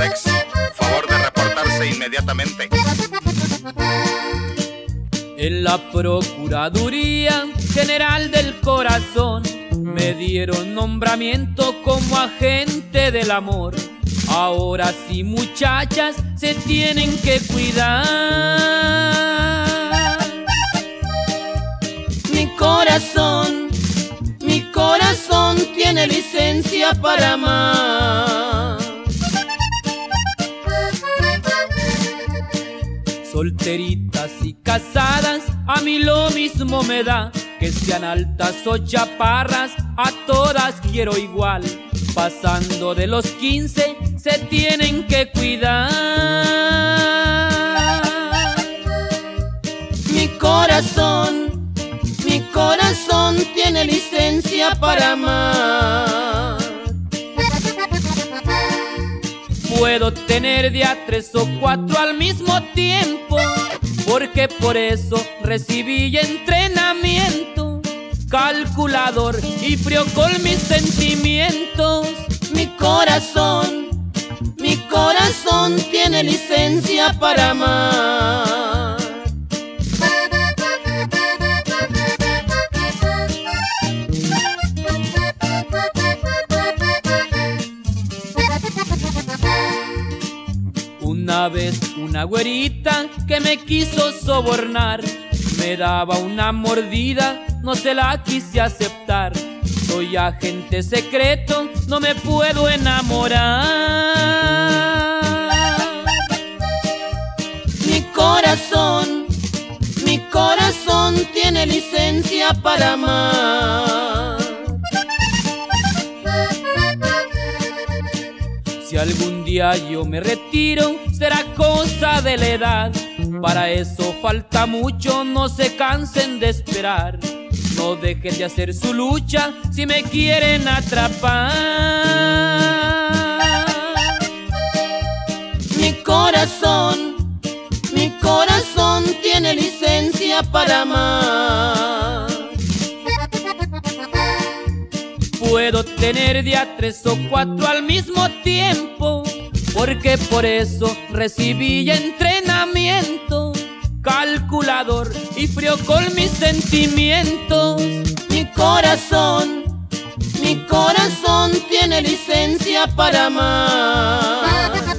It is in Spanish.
sex, favor de reportarse inmediatamente. En la Procuraduría General del Corazón me dieron nombramiento como agente del amor. Ahora sí, muchachas, se tienen que cuidar. Mi corazón tiene licencia para amar. Solteritas y casadas, a mí lo mismo me da. Que sean altas o chaparras, a todas quiero igual. Pasando de los 15, se tienen que cuidar. Mi corazón tiene licencia para amar. Puedo tener de a 3 o 4 al mismo tiempo, porque por eso recibí entrenamiento. Calculador y frío con mis sentimientos. Mi corazón tiene licencia para amar. Una vez una güerita que me quiso sobornar, me daba una mordida, no se la quise aceptar. Soy agente secreto, no me puedo enamorar. Mi corazón tiene licencia para amar. Si algún día yo me retiro, será cosa de la edad. Para eso falta mucho, no se cansen de esperar. No dejen de hacer su lucha si me quieren atrapar. Mi corazón tiene licencia para amar. Puedo tener de a 3 o 4 al mismo tiempo, porque por eso recibí entrenamiento. Calculador y frío con mis sentimientos. Mi corazón tiene licencia para amar.